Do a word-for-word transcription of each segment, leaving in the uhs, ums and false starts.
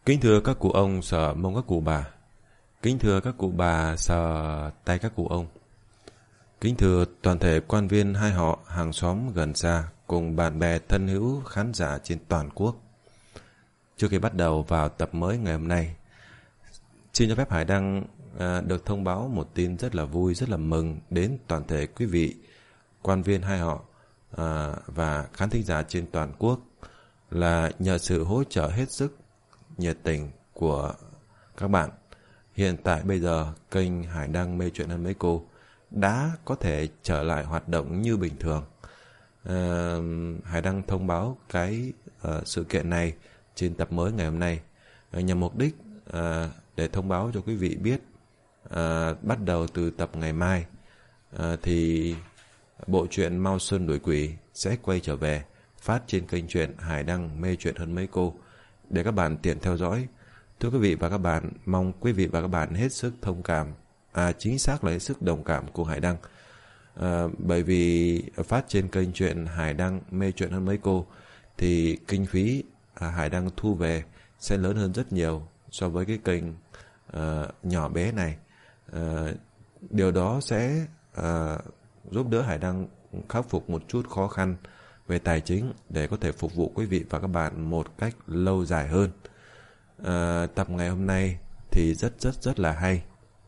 Kính thưa các cụ ông sờ mông các cụ bà. Kính thưa các cụ bà sờ tay các cụ ông. Kính thưa toàn thể quan viên hai họ, hàng xóm gần xa cùng bạn bè thân hữu khán giả trên toàn quốc. Trước khi bắt đầu vào tập mới ngày hôm nay, xin cho phép Hải Đăng à, được thông báo một tin rất là vui, rất là mừng đến toàn thể quý vị quan viên hai họ à, và khán thính giả trên toàn quốc, là nhờ sự hỗ trợ hết sức nhiệt tình của các bạn. Hiện tại bây giờ kênh Hải Đăng Mê Chuyện Hơn Mấy Cô đã có thể trở lại hoạt động như bình thường. à, Hải Đăng thông báo cái uh, sự kiện này trên tập mới ngày hôm nay uh, nhằm mục đích uh, để thông báo cho quý vị biết uh, bắt đầu từ tập ngày mai uh, thì bộ truyện Mao Sơn Đuổi Quỷ sẽ quay trở về phát trên kênh truyện Hải Đăng Mê Chuyện Hơn Mấy Cô để các bạn tiện theo dõi. Thưa quý vị và các bạn, mong quý vị và các bạn hết sức thông cảm, à, chính xác là hết sức đồng cảm cùng Hải Đăng. À, bởi vì phát trên kênh truyện Hải Đăng Mê Chuyện Hơn Mấy Cô thì kinh phí à, Hải Đăng thu về sẽ lớn hơn rất nhiều so với cái kênh à, nhỏ bé này. À, điều đó sẽ à, giúp đỡ Hải Đăng khắc phục một chút khó khăn về tài chính để có thể phục vụ quý vị và các bạn một cách lâu dài hơn. À, tập ngày hôm nay thì rất rất rất là hay.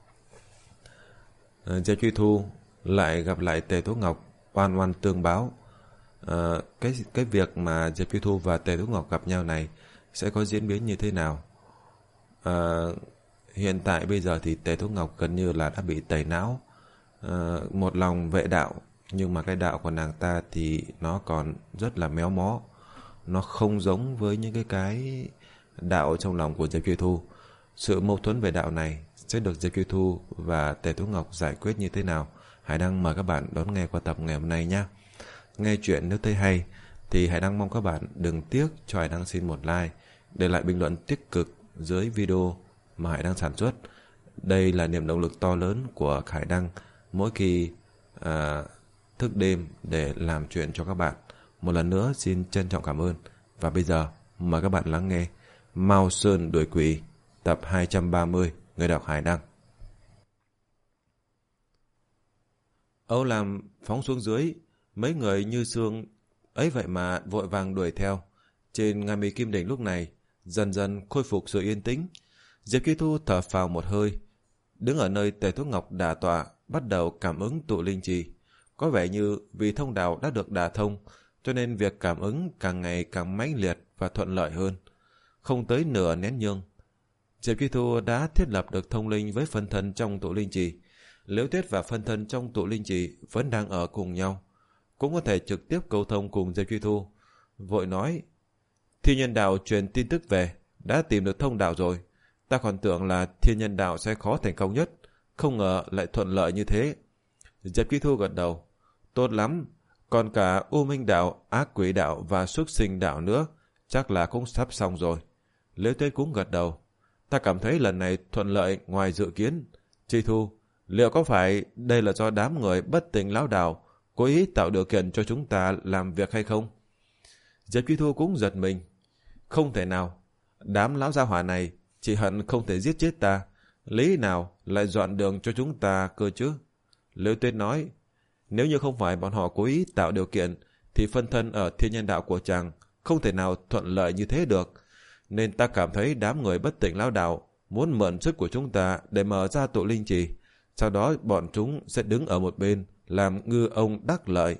à, Diệp Truy Thu lại gặp lại Tề Tố Ngọc oan oan tương báo. à, cái cái việc mà Diệp Truy Thu và Tề Tố Ngọc gặp nhau này sẽ có diễn biến như thế nào? à, Hiện tại bây giờ thì Tề Tố Ngọc gần như là đã bị tẩy não, à, một lòng vệ đạo, nhưng mà cái đạo của nàng ta thì nó còn rất là méo mó. Nó không giống với những cái cái đạo trong lòng của Diệp Truy Thu. Sự mâu thuẫn về đạo này sẽ được Diệp Truy Thu và Tề Tố Ngọc giải quyết như thế nào? Hải Đăng mời các bạn đón nghe qua tập ngày hôm nay nhé. Nghe chuyện nếu thấy hay thì Hải Đăng mong các bạn đừng tiếc cho Hải Đăng xin một like, để lại bình luận tích cực dưới video mà Hải Đăng sản xuất. Đây là niềm động lực to lớn của Hải Đăng mỗi khi à, thức đêm để làm chuyện cho các bạn. Một lần nữa xin trân trọng cảm ơn. Và bây giờ mời các bạn lắng nghe Mao Sơn Đuổi Quỷ tập hai trăm ba mươi, người đọc Hải Đăng. Âu Lam phóng xuống dưới, mấy người như sương ấy vậy mà vội vàng đuổi theo. Trên ngài mì kim đỉnh lúc này dần dần khôi phục sự yên tĩnh. Diệp Truy Thu thở phào một hơi, đứng ở nơi Tề Tố Ngọc đả tọa, bắt đầu cảm ứng tụ linh trì. Có vẻ như vì thông đạo đã được đả thông, cho nên việc cảm ứng càng ngày càng mãnh liệt và thuận lợi hơn. Không tới nửa nén nhương, Diệp Truy Thu đã thiết lập được thông linh với phân thân trong tụ linh trì. Liễu Tuyết và phân thân trong tụ linh trì vẫn đang ở cùng nhau, cũng có thể trực tiếp câu thông cùng Diệp Truy Thu. Vội nói: Thiên Nhân Đạo truyền tin tức về, đã tìm được thông đạo rồi. Ta còn tưởng là Thiên Nhân Đạo sẽ khó thành công nhất, không ngờ lại thuận lợi như thế. Diệp Truy Thu gật đầu: Tốt lắm, còn cả U Minh Đạo, Ác Quỷ Đạo và Xuất Sinh Đạo nữa, chắc là cũng sắp xong rồi. Liễu Tuyết cũng gật đầu: Ta cảm thấy lần này thuận lợi ngoài dự kiến. Truy Thu, liệu có phải đây là do đám người bất tỉnh lão đạo cố ý tạo điều kiện cho chúng ta làm việc hay không? Diệp Truy Thu cũng giật mình: Không thể nào, đám lão gia hỏa này chỉ hận không thể giết chết ta, lý nào lại dọn đường cho chúng ta cơ chứ? Liễu Tuyết nói: Nếu như không phải bọn họ cố ý tạo điều kiện thì phân thân ở Thiên Nhân Đạo của chàng không thể nào thuận lợi như thế được. Nên ta cảm thấy đám người bất tỉnh lão đạo muốn mượn sức của chúng ta để mở ra tụ linh trì, sau đó bọn chúng sẽ đứng ở một bên làm ngư ông đắc lợi.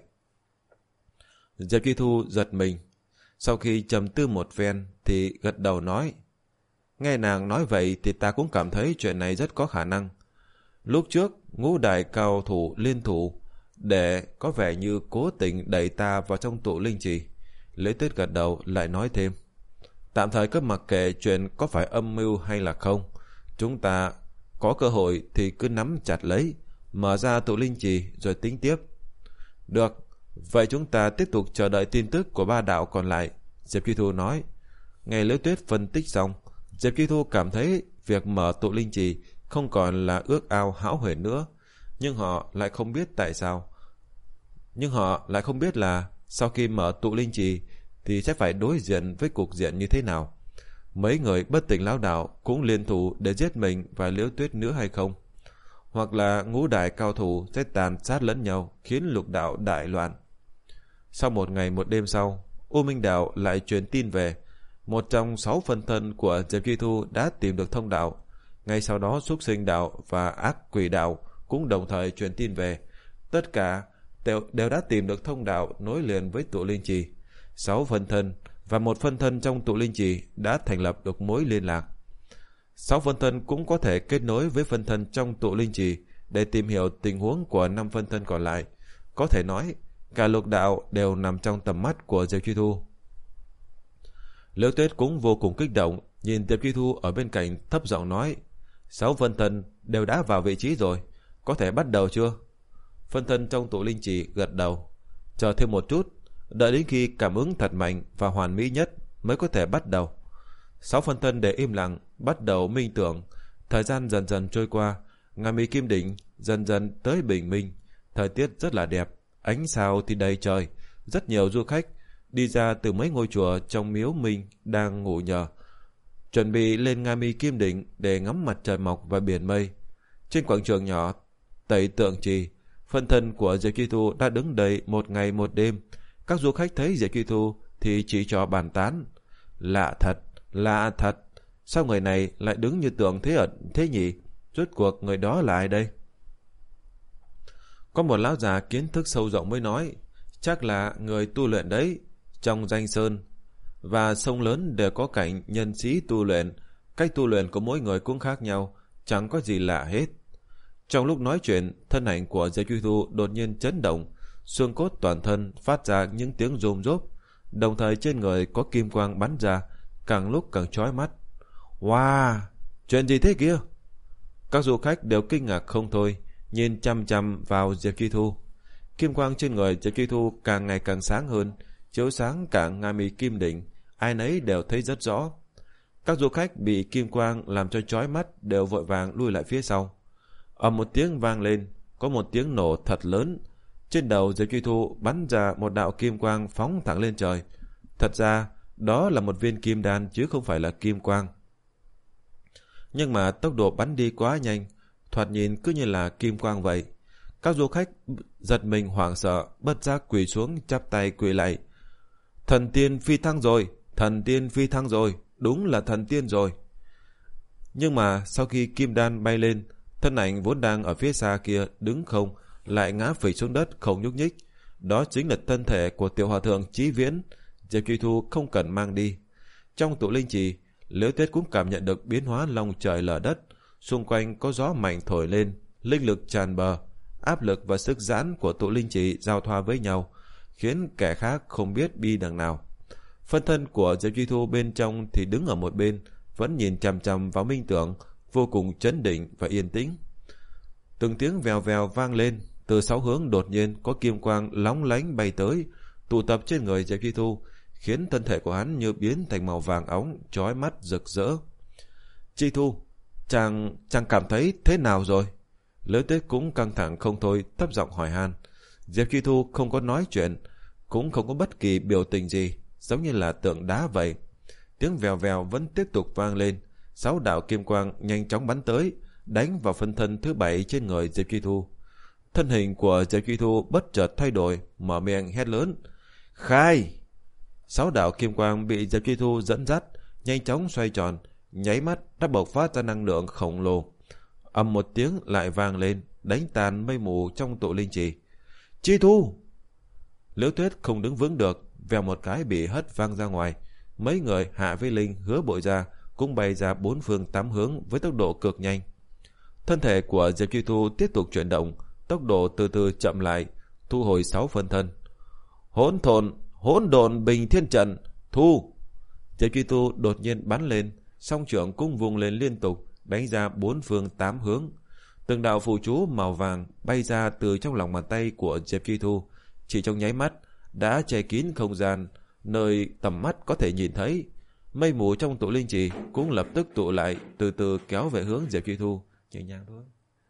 Diệp Truy Thu giật mình, sau khi trầm tư một phen thì gật đầu nói: Nghe nàng nói vậy thì ta cũng cảm thấy chuyện này rất có khả năng. Lúc trước ngũ đại cao thủ liên thủ để có vẻ như cố tình đẩy ta vào trong tụ linh trì. Liễu Tuyết gật đầu lại nói thêm: Tạm thời cứ mặc kệ chuyện có phải âm mưu hay là không, chúng ta có cơ hội thì cứ nắm chặt lấy, mở ra tụ linh trì rồi tính tiếp. Được, vậy chúng ta tiếp tục chờ đợi tin tức của ba đạo còn lại, Diệp Truy Thu nói. Nghe Liễu Tuyết phân tích xong, Diệp Truy Thu cảm thấy việc mở tụ linh trì không còn là ước ao hão huyền nữa, nhưng họ lại không biết tại sao. Nhưng họ lại không biết là sau khi mở tụ linh trì thì sẽ phải đối diện với cục diện như thế nào. mấy người bất tỉnh lão đạo cũng liên thủ để giết mình và Liễu Tuyết nữa hay không? Hoặc là ngũ đại cao thủ sẽ tàn sát lẫn nhau, khiến lục đạo đại loạn. Sau một ngày một đêm sau, U Minh Đạo lại truyền tin về một trong sáu phân thân của Diệp Chi Thu đã tìm được thông đạo. Ngay sau đó Súc Sinh Đạo và Ác Quỷ Đạo cũng đồng thời truyền tin về. Tất cả đều, đều đã tìm được thông đạo nối liền với tụ linh trì. Sáu phân thân và một phân thân trong tụ linh trì đã thành lập được mối liên lạc. Sáu phân thân cũng có thể kết nối với phân thân trong tụ linh trì để tìm hiểu tình huống của năm phân thân còn lại. Có thể nói, cả lục đạo đều nằm trong tầm mắt của Diệp Chi Thu. Liễu Tuyết cũng vô cùng kích động, nhìn Diệp Chi Thu ở bên cạnh thấp giọng nói: Sáu phân thân đều đã vào vị trí rồi, có thể bắt đầu chưa? Phân thân trong tụ linh trì gật đầu. Chờ thêm một chút, đợi đến khi cảm ứng thật mạnh và hoàn mỹ nhất mới có thể bắt đầu. Sáu phân thân để im lặng, bắt đầu minh tưởng. Thời gian dần dần trôi qua, ngài Mỹ Kim Đỉnh dần dần tới bình minh. Thời tiết rất là đẹp, ánh sao thì đầy trời. Rất nhiều du khách đi ra từ mấy ngôi chùa trong miếu Minh đang ngủ nhờ, chuẩn bị lên ngài Mỹ Kim Đỉnh để ngắm mặt trời mọc và biển mây. Trên quảng trường nhỏ Tẩy Tượng Trì, phân thân của Diệp Chi Thu đã đứng đầy một ngày một đêm. Các du khách thấy Diệp Chi Thu thì chỉ cho bàn tán: lạ thật, lạ thật, sao người này lại đứng như tượng thế ẩn thế nhỉ? Rốt cuộc người đó là ai đây? Có một lão già kiến thức sâu rộng mới nói: chắc là người tu luyện đấy. Trong danh sơn và sông lớn đều có cảnh nhân sĩ tu luyện. Cách tu luyện của mỗi người cũng khác nhau, chẳng có gì lạ hết. Trong lúc nói chuyện, thân ảnh của Diệp Chi Thu đột nhiên chấn động, xương cốt toàn thân phát ra những tiếng rôm rốp, đồng thời trên người có kim quang bắn ra, càng lúc càng chói mắt. Wow, chuyện gì thế kia? Các du khách đều kinh ngạc không thôi, nhìn chăm chăm vào Diệp Chi Thu. Kim quang trên người Diệp Chi Thu càng ngày càng sáng hơn, chiếu sáng cả ngài Mỹ Kim Đỉnh, ai nấy đều thấy rất rõ. Các du khách bị kim quang làm cho chói mắt đều vội vàng lui lại phía sau. Ầm một tiếng vang lên, có một tiếng nổ thật lớn. Trên đầu Diệp Chi Thu bắn ra một đạo kim quang phóng thẳng lên trời. Thật ra đó là một viên kim đan chứ không phải là kim quang. Nhưng mà tốc độ bắn đi quá nhanh, thoạt nhìn cứ như là kim quang vậy. Các du khách giật mình hoảng sợ, bất giác quỳ xuống chắp tay quỳ lạy. Thần tiên phi thăng rồi, thần tiên phi thăng rồi, đúng là thần tiên rồi. Nhưng mà sau khi kim đan bay lên, thân ảnh vốn đang ở phía xa kia đứng không, lại ngã phịch xuống đất không nhúc nhích. Đó chính là thân thể của tiểu hòa thượng Chí Viễn. Diệp Chi Thu không cần mang đi. Trong tụ linh trì, Liễu Tuyết cũng cảm nhận được biến hóa lòng trời lở đất. Xung quanh có gió mạnh thổi lên, linh lực tràn bờ, áp lực và sức giãn của tụ linh trì giao thoa với nhau, khiến kẻ khác không biết đi đằng nào. Phân thân của Diệp Chi Thu bên trong thì đứng ở một bên, vẫn nhìn chằm chằm vào minh tưởng, vô cùng chấn định và yên tĩnh. Từng tiếng vèo vèo vang lên, từ sáu hướng đột nhiên có kim quang lóng lánh bay tới, tụ tập trên người Diệp Chi Thu, khiến thân thể của hắn như biến thành màu vàng óng, chói mắt rực rỡ. Chi Thu, chàng chàng cảm thấy thế nào rồi? Liễu Tuyết cũng căng thẳng không thôi, thấp giọng hỏi han. Diệp Chi Thu không có nói chuyện, cũng không có bất kỳ biểu tình gì, giống như là tượng đá vậy. Tiếng vèo vèo vẫn tiếp tục vang lên, sáu đạo kim quang nhanh chóng bắn tới, đánh vào phân thân thứ bảy trên người Diệp Chi Thu. Thân hình của Diệp Chi Thu bất chợt thay đổi, mở miệng hét lớn: khai! Sáu đạo kim quang bị Diệp Chi Thu dẫn dắt, nhanh chóng xoay tròn, nháy mắt đã bộc phát ra năng lượng khổng lồ. Ầm một tiếng lại vang lên, đánh tàn mây mù trong tụ linh trì. Chi Thu! Liễu Tuyết không đứng vững được, vèo một cái bị hất văng ra ngoài. Mấy người Hạ Vĩ Linh, Hứa Bội Gia cũng bay ra bốn phương tám hướng với tốc độ cực nhanh. Thân thể của Diệp Chi Thu tiếp tục chuyển động, tốc độ từ từ chậm lại, thu hồi sáu phân thân. Hỗn thồn, hỗn độn bình thiên trận, thu! Diệp Chi Thu đột nhiên bắn lên, song trưởng cũng vùng lên liên tục, đánh ra bốn phương tám hướng. Từng đạo phù chú màu vàng bay ra từ trong lòng bàn tay của Diệp Chi Thu, chỉ trong nháy mắt đã che kín không gian, nơi tầm mắt có thể nhìn thấy. Mây mù trong tụ linh trì cũng lập tức tụ lại, từ từ kéo về hướng Diệp Chi Thu, nhẹ nhàng thôi.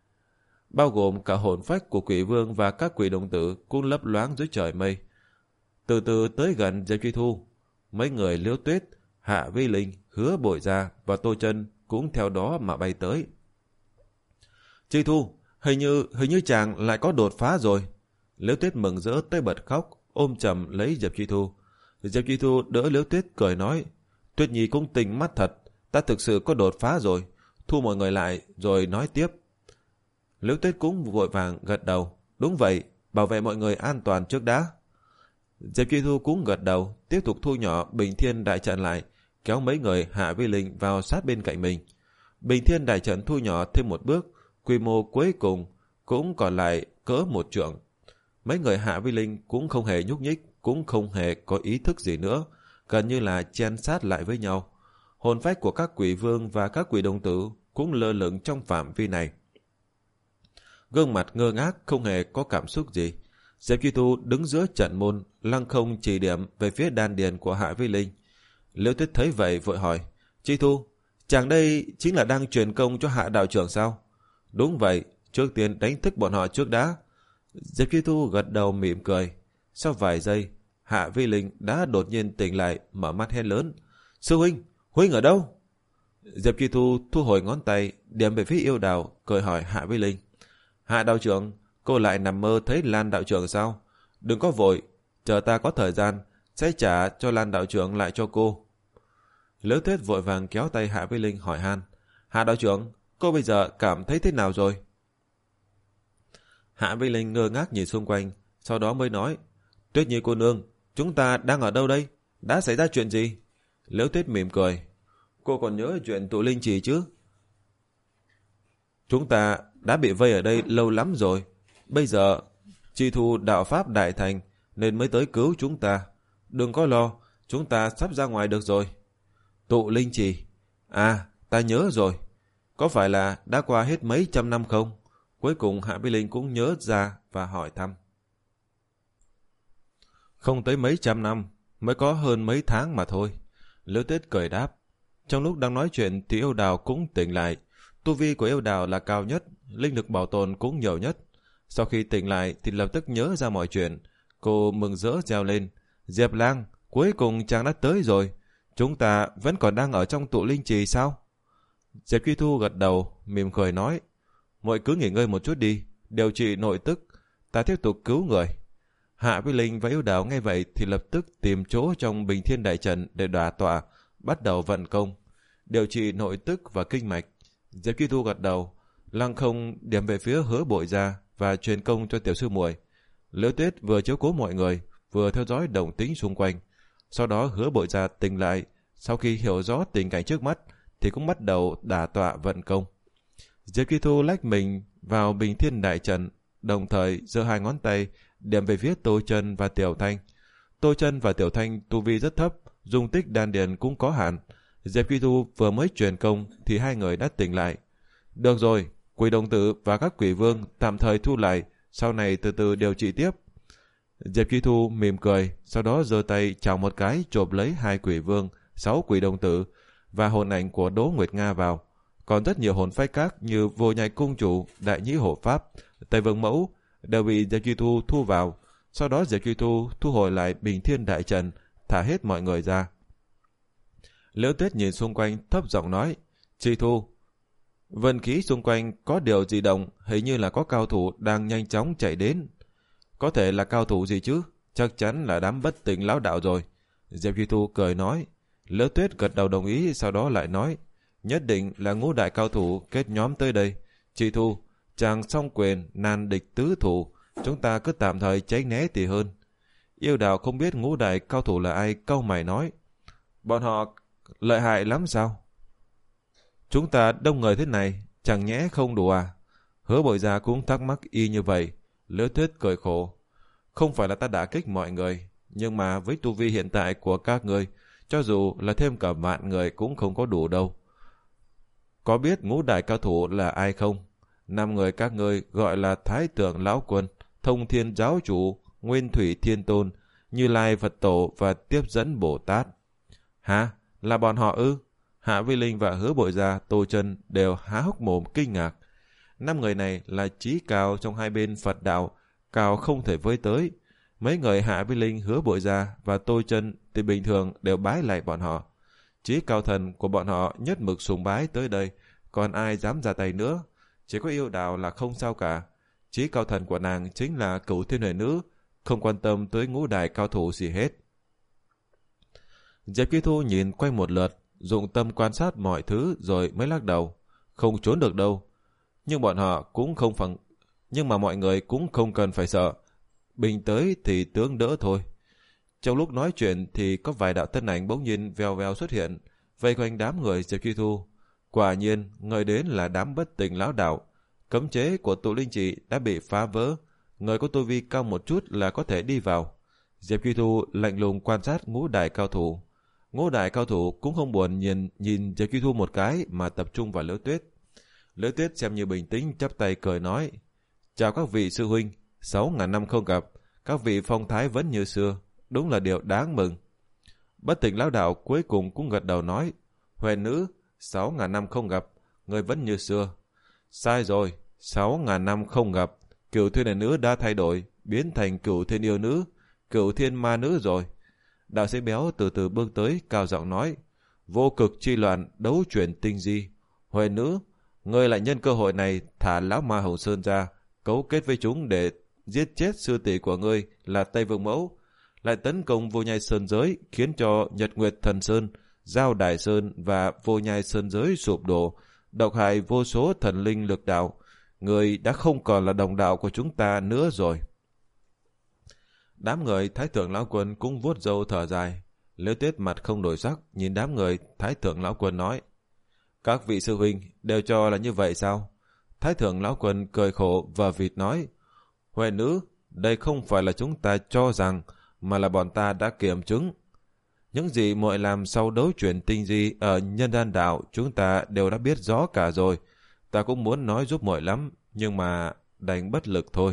Bao gồm cả hồn phách của quỷ vương và các quỷ đồng tử cũng lấp loáng dưới trời mây, từ từ tới gần Diệp Chi Thu. Mấy người Liễu Tuyết, Hạ Vĩ Linh, Hứa Bội Gia và Tô Chân cũng theo đó mà bay tới. Chi Thu, hình như hình như chàng lại có đột phá rồi. Liễu Tuyết mừng rỡ tới bật khóc, ôm chầm lấy Diệp Chi Thu. Diệp Chi Thu đỡ Liễu Tuyết cười nói, Tuyết Nhi cũng tinh mắt thật, ta thực sự có đột phá rồi. Thu mọi người lại rồi nói tiếp. Liễu Tuyết cũng vội vàng gật đầu, đúng vậy, bảo vệ mọi người an toàn trước đã. Diệp Chi Thu cũng gật đầu, tiếp tục thu nhỏ Bình Thiên đại trận lại, kéo mấy người Hạ Vi Linh vào sát bên cạnh mình. Bình Thiên đại trận thu nhỏ thêm một bước, quy mô cuối cùng cũng còn lại cỡ một trượng. Mấy người Hạ Vi Linh cũng không hề nhúc nhích, cũng không hề có ý thức gì nữa, gần như là chen sát lại với nhau. Hồn phách của các quỷ vương và các quỷ đồng tử cũng lơ lửng trong phạm vi này. Gương mặt ngơ ngác, không hề có cảm xúc gì. Diệp Chi Thu đứng giữa trận môn, lăng không chỉ điểm về phía đan điền của Hạ Vi Linh. Liễu Tuyết thấy vậy vội hỏi, Chi Thu, chàng đây chính là đang truyền công cho Hạ đạo trưởng sao? Đúng vậy, trước tiên đánh thức bọn họ trước đã. Diệp Chi Thu gật đầu mỉm cười. Sau vài giây, Hạ Vi Linh đã đột nhiên tỉnh lại, mở mắt hét lớn, Sư huynh, huynh ở đâu? Diệp Chi Thu thu hồi ngón tay, điểm về phía Yêu Đào, cười hỏi Hạ Vi Linh, Hạ đạo trưởng, cô lại nằm mơ thấy Lan đạo trưởng sao? Đừng có vội, chờ ta có thời gian, sẽ trả cho Lan đạo trưởng lại cho cô. Liễu Tuyết vội vàng kéo tay Hạ Vi Linh hỏi han, Hạ đạo trưởng, cô bây giờ cảm thấy thế nào rồi? Hạ Vi Linh ngơ ngác nhìn xung quanh, sau đó mới nói, Tuyết Nhi cô nương, chúng ta đang ở đâu đây? Đã xảy ra chuyện gì? Liễu Tuyết mỉm cười, cô còn nhớ chuyện tụ linh trì chứ? Chúng ta đã bị vây ở đây lâu lắm rồi. Bây giờ Chi Thu đạo pháp đại thành nên mới tới cứu chúng ta. Đừng có lo, chúng ta sắp ra ngoài được rồi. Tụ linh trì, à ta nhớ rồi. Có phải là đã qua hết mấy trăm năm không? Cuối cùng Hạ Vi Linh cũng nhớ ra và hỏi thăm. Không tới mấy trăm năm, mới có hơn mấy tháng mà thôi. Liễu Tuyết cười đáp. Trong lúc đang nói chuyện thì Yêu Đào cũng tỉnh lại. Tu vi của Yêu Đào là cao nhất, linh lực bảo tồn cũng nhiều nhất. Sau khi tỉnh lại thì lập tức nhớ ra mọi chuyện. Cô mừng rỡ reo lên, Diệp Lang, cuối cùng chàng đã tới rồi. Chúng ta vẫn còn đang ở trong tụ linh trì sao? Diệp Chi Thu gật đầu, mỉm cười nói, muội cứ nghỉ ngơi một chút đi, điều trị nội tức, ta tiếp tục cứu người. Hạ Vi Linh và Yêu Đào nghe vậy thì lập tức tìm chỗ trong Bình Thiên đại trận để đả tọa, bắt đầu vận công, điều trị nội tức và kinh mạch. Diệp Chi Thu gật đầu, lăng không điểm về phía Hứa Bội Gia và truyền công cho tiểu sư muội. Liễu Tuyết vừa chiếu cố mọi người, vừa theo dõi động tĩnh xung quanh. Sau đó Hứa Bội Gia tỉnh lại, sau khi hiểu rõ tình cảnh trước mắt thì cũng bắt đầu đả tọa vận công. Diệp Chi Thu lách mình vào Bình Thiên đại trận, đồng thời giơ hai ngón tay điểm về phía Tô Chân và Tiểu Thanh. Tô Chân và Tiểu Thanh tu vi rất thấp, dung tích đan điền cũng có hạn. Diệp Chi Thu vừa mới truyền công thì hai người đã tỉnh lại. Được rồi, quỷ đồng tử và các quỷ vương tạm thời thu lại, sau này từ từ điều trị tiếp. Diệp Chi Thu mỉm cười, sau đó giơ tay chào một cái chộp lấy hai quỷ vương, sáu quỷ đồng tử và hồn ảnh của Đỗ Nguyệt Nga vào. Còn rất nhiều hồn phách khác như Vô Nhai Cung Chủ, Đại Nhĩ Hộ Pháp, Tây Vương Mẫu đều bị Diệp Chi Thu thu vào. Sau đó Diệp Chi Thu thu hồi lại Bình Thiên đại trận, thả hết mọi người ra. Liễu Tuyết nhìn xung quanh thấp giọng nói, Chi Thu, vân khí xung quanh có điều gì động, hình như là có cao thủ đang nhanh chóng chạy đến. Có thể là cao thủ gì chứ? Chắc chắn là đám bất tỉnh lão đạo rồi. Diệp Chi Thu cười nói. Liễu Tuyết gật đầu đồng ý, sau đó lại nói, nhất định là ngũ đại cao thủ kết nhóm tới đây. Chi Thu, chàng song quyền nan địch tứ thủ, chúng ta cứ tạm thời tránh né thì hơn. Yêu Đào không biết ngũ đại cao thủ là ai, cau mày nói, bọn họ lợi hại lắm sao? Chúng ta đông người thế này, chẳng nhẽ không đủ à? Hứa Bội Gia cũng thắc mắc y như vậy. Liễu Tuyết cười khổ, không phải là ta đả kích mọi người, nhưng mà với tu vi hiện tại của các ngươi, cho dù là thêm cả vạn người cũng không có đủ đâu. Có biết ngũ đại cao thủ là ai không? Năm người các ngươi gọi là Thái Tượng Lão Quân, Thông Thiên Giáo Chủ, Nguyên Thủy Thiên Tôn, Như Lai Phật Tổ và Tiếp Dẫn Bồ Tát. Hả? Là bọn họ ư? Hạ Vi Linh và Hứa Bội Gia, Tô Chân đều há hốc mồm kinh ngạc. Năm người này là trí cao trong hai bên Phật đạo, cao không thể với tới. Mấy người Hạ Vi Linh, Hứa Bội Gia và Tô Chân thì bình thường đều bái lại bọn họ. Chí cao thần của bọn họ nhất mực sùng bái tới đây, còn ai dám ra tay nữa. Chỉ có yêu đào là không sao cả. Chí cao thần của nàng chính là Cửu Thiên Huệ Nữ, không quan tâm tới ngũ đại cao thủ gì hết. Diệp Kỳ Thu nhìn quanh một lượt, dụng tâm quan sát mọi thứ rồi mới lắc đầu. Không trốn được đâu. Nhưng bọn họ cũng không phẳng... Nhưng mà mọi người cũng không cần phải sợ. Bình tới thì tướng đỡ thôi. Trong lúc nói chuyện thì có vài đạo thân ảnh bỗng nhiên vèo vèo xuất hiện, vây quanh đám người Diệp Kỳ Thu. Quả nhiên, người đến là đám Bất Tình lão đạo. Cấm chế của tụ linh trị đã bị phá vỡ. Người có tu vi cao một chút là có thể đi vào. Diệp Kỳ Thu lạnh lùng quan sát ngũ đại cao thủ. Ngũ đại cao thủ cũng không buồn nhìn nhìn Diệp Kỳ Thu một cái mà tập trung vào Liễu Tuyết. Liễu Tuyết xem như bình tĩnh, chắp tay cười nói: "Chào các vị sư huynh, sáu ngàn năm không gặp, các vị phong thái vẫn như xưa, đúng là điều đáng mừng." Bất Tình lão đạo cuối cùng cũng gật đầu nói: "Huệ nữ, sáu ngàn năm không gặp, người vẫn như xưa." "Sai rồi, sáu ngàn năm không gặp, Cửu Thiên Huệ Nữ đã thay đổi, biến thành Cửu Thiên Yêu Nữ, Cửu Thiên Ma Nữ rồi." Đạo sĩ béo từ từ bước tới, cao giọng nói: "Vô cực chi loạn, đấu chuyển tinh di. Huệ nữ, ngươi lại nhân cơ hội này thả lão ma Hồng Sơn ra, cấu kết với chúng để giết chết sư tỷ của ngươi là Tây Vương Mẫu, lại tấn công Vô Nhai Sơn giới, khiến cho Nhật Nguyệt Thần Sơn, Giao Đài Sơn và Vô Nhai Sơn giới sụp đổ, độc hại vô số thần linh lực đạo. Ngươi đã không còn là đồng đạo của chúng ta nữa rồi." Đám người Thái Thượng Lão Quân cũng vuốt râu thở dài. Liễu Tuyết mặt không đổi sắc, nhìn đám người Thái Thượng Lão Quân nói: "Các vị sư huynh đều cho là như vậy sao?" Thái Thượng Lão Quân cười khổ và vịt nói: "Huệ nữ, đây không phải là chúng ta cho rằng, mà là bọn ta đã kiểm chứng. Những gì muội làm sau đấu chuyển tinh di ở nhân gian đạo chúng ta đều đã biết rõ cả rồi. Ta cũng muốn nói giúp muội lắm, nhưng mà đành bất lực thôi."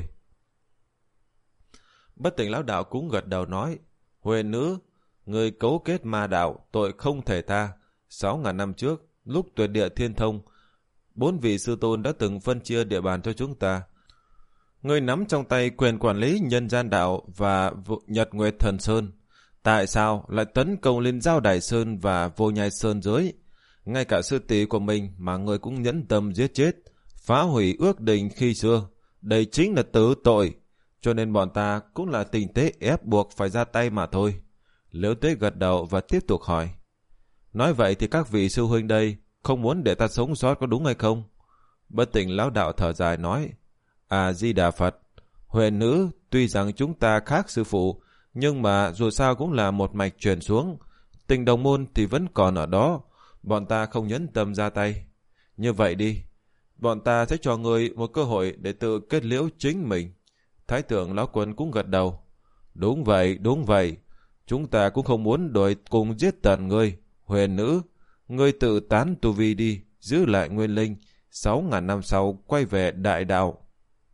Bất Tình lão đạo cũng gật đầu nói: "Huệ nữ, người cấu kết ma đạo, tội không thể tha. Sáu ngàn năm trước, lúc tuyệt địa thiên thông, bốn vị sư tôn đã từng phân chia địa bàn cho chúng ta. Người nắm trong tay quyền quản lý nhân gian đạo và Nhật Nguyệt Thần Sơn. Tại sao lại tấn công lên Giao Đài Sơn và Vô Nhai Sơn giới? Ngay cả sư tỷ của mình mà người cũng nhẫn tâm giết chết, phá hủy ước định khi xưa. Đây chính là tử tội. Cho nên bọn ta cũng là tình thế ép buộc phải ra tay mà thôi." Liễu Tuyết gật đầu và tiếp tục hỏi: "Nói vậy thì các vị sư huynh đây không muốn để ta sống sót có đúng hay không?" Bất Tình lão đạo thở dài nói: "À Di Đà Phật, Huệ nữ tuy rằng chúng ta khác sư phụ, nhưng mà dù sao cũng là một mạch truyền xuống. Tình đồng môn thì vẫn còn ở đó, bọn ta không nhẫn tâm ra tay. Như vậy đi, bọn ta sẽ cho người một cơ hội để tự kết liễu chính mình." Thái Thượng Lão Quân cũng gật đầu: "Đúng vậy, đúng vậy. Chúng ta cũng không muốn đuổi cùng giết tận ngươi. Huệ nữ, ngươi tự tán tu vi đi, giữ lại nguyên linh, sáu ngàn năm sau quay về đại đạo."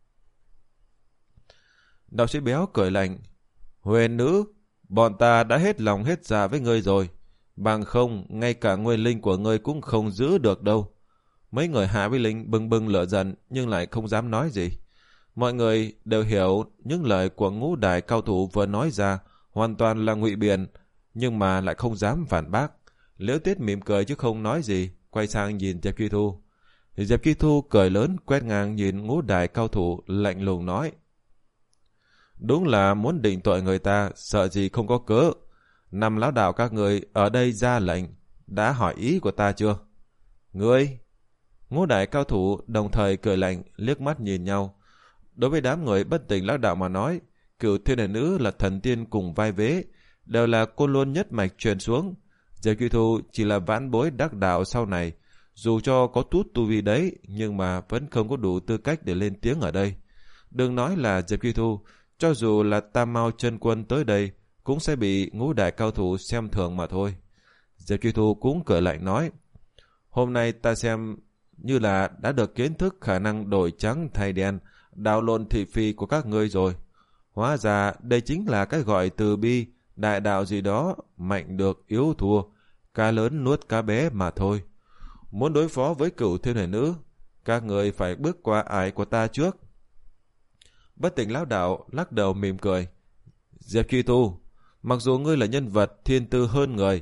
Đạo sĩ béo cười lạnh: "Huệ nữ, bọn ta đã hết lòng hết dạ với ngươi rồi. Bằng không, ngay cả nguyên linh của ngươi cũng không giữ được đâu." Mấy người Hạ Vi Linh bừng bừng lửa giận nhưng lại không dám nói gì. Mọi người đều hiểu những lời của ngũ đại cao thủ vừa nói ra hoàn toàn là ngụy biện, nhưng mà lại không dám phản bác. Liễu Tuyết mỉm cười chứ không nói gì, quay sang nhìn Diệp Kỳ Thu. Diệp Kỳ Thu cười lớn quét ngang nhìn ngũ đại cao thủ, lạnh lùng nói: "Đúng là muốn định tội người ta, sợ gì không có cớ. Năm lão đạo các người ở đây ra lệnh, đã hỏi ý của ta chưa?" "Ngươi?" Ngũ đại cao thủ đồng thời cười lạnh, liếc mắt nhìn nhau. Đối với đám người Bất Tình lão đạo mà nói, Cửu Thiên Huệ Nữ là thần tiên cùng vai vế, đều là côn luân nhất mạch truyền xuống. Diệp Kỳ Thu chỉ là vãn bối đắc đạo sau này, dù cho có tút tu vi đấy, nhưng mà vẫn không có đủ tư cách để lên tiếng ở đây. Đừng nói là Diệp Kỳ Thu, cho dù là Tam Mao Chân Quân tới đây, cũng sẽ bị ngũ đại cao thủ xem thường mà thôi. Diệp Kỳ Thu cũng cười lạnh nói: "Hôm nay ta xem như là đã được kiến thức khả năng đổi trắng thay đen, đảo lộn thị phi của các ngươi rồi. Hóa ra đây chính là cái gọi từ bi, đại đạo gì đó, mạnh được yếu thua, cá lớn nuốt cá bé mà thôi. Muốn đối phó với Cửu Thiên Huệ Nữ, các người phải bước qua ải của ta trước." Bất Tình lão đạo lắc đầu mỉm cười: "Diệp Kỳ Tu, mặc dù ngươi là nhân vật thiên tư hơn người,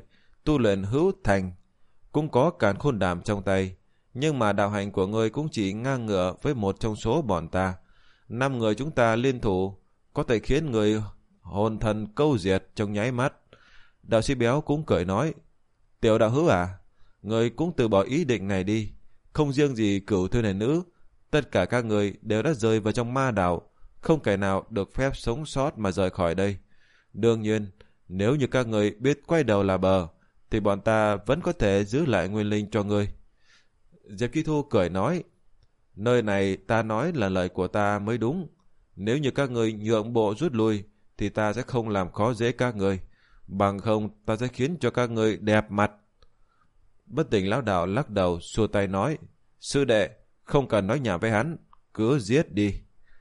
tu luyện hữu thành, cũng có càn khôn đàm trong tay, nhưng mà đạo hành của ngươi cũng chỉ ngang ngửa với một trong số bọn ta. Năm người chúng ta liên thủ có thể khiến người hồn thần câu diệt trong nháy mắt. Đạo sĩ béo cũng cười nói, tiểu đạo hữu à, người cũng từ bỏ ý định này đi. Không riêng gì cửu thư này nữ, tất cả các người đều đã rơi vào trong ma đạo, không kẻ nào được phép sống sót mà rời khỏi đây. Đương nhiên, nếu như các người biết quay đầu là bờ, thì bọn ta vẫn có thể giữ lại nguyên linh cho ngươi. Diệp Chi Thu cười nói, nơi này ta nói là lời của ta mới đúng. Nếu như các người nhượng bộ rút lui, thì ta sẽ không làm khó dễ các người. Bằng không, ta sẽ khiến cho các người đẹp mặt. Bất Tỉnh lão đạo lắc đầu xua tay nói, sư đệ, không cần nói nhảm với hắn, cứ giết đi.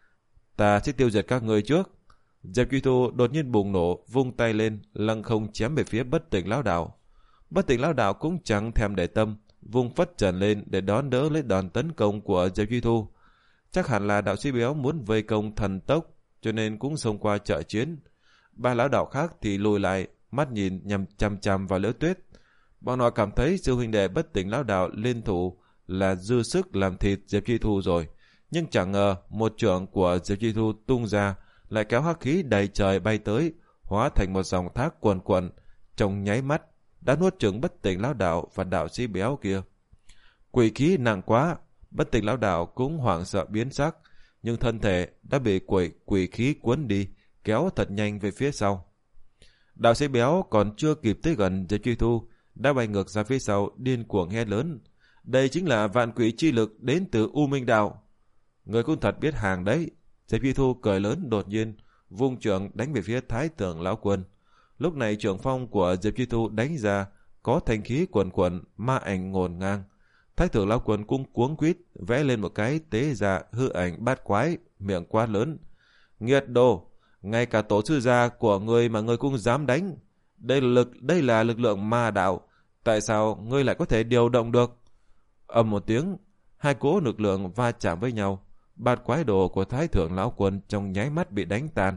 Ta sẽ tiêu diệt các người trước. Diệp Chi Thu đột nhiên bùng nổ, vung tay lên, lăng không chém về phía Bất Tỉnh lão đạo. Bất Tỉnh lão đạo cũng chẳng thèm để tâm, vung phất trần lên để đón đỡ lấy đòn tấn công của Diệp Chi Thu. Chắc hẳn là đạo sĩ béo muốn vây công thần tốc, cho nên cũng xông qua trợ chiến. Ba lão đạo khác thì lùi lại, mắt nhìn nhằm chằm chằm vào Liễu Tuyết. Bọn họ cảm thấy sư huynh đệ Bất Tỉnh lão đạo liên thủ là dư sức làm thịt Diệp Chi Thu rồi, nhưng chẳng ngờ một chưởng của Diệp Chi Thu tung ra lại kéo hắc khí đầy trời bay tới, hóa thành một dòng thác cuồn cuộn, trong nháy mắt đã nuốt chửng Bất Tỉnh lão đạo và đạo sĩ béo kia. Quỷ khí nặng quá, Bất Tỉnh lão đạo cũng hoảng sợ biến sắc, nhưng thân thể đã bị quỷ, quỷ khí cuốn đi, kéo thật nhanh về phía sau. Đạo sĩ béo còn chưa kịp tới gần Diệp Chi Thu, đã bay ngược ra phía sau, điên cuồng hét lớn, đây chính là vạn quỷ chi lực đến từ U Minh đạo. Người cũng thật biết hàng đấy. Diệp Chi Thu cười lớn đột nhiên, vung chưởng đánh về phía Thái Thượng lão quân. Lúc này trưởng phong của Diệp Chi Thu đánh ra, có thanh khí quần quần, ma ảnh ngổn ngang. Thái Thượng lão quân cũng cuống quýt vẽ lên một cái tế dạ hư ảnh bát quái, miệng quát lớn, nghiệt đồ, ngay cả tổ sư gia của người mà người cũng dám đánh. Đây là lực, đây là lực lượng ma đạo, tại sao ngươi lại có thể điều động được? Ầm một tiếng, hai cỗ lực lượng va chạm với nhau, bát quái đồ của Thái Thượng lão quân trong nháy mắt bị đánh tan.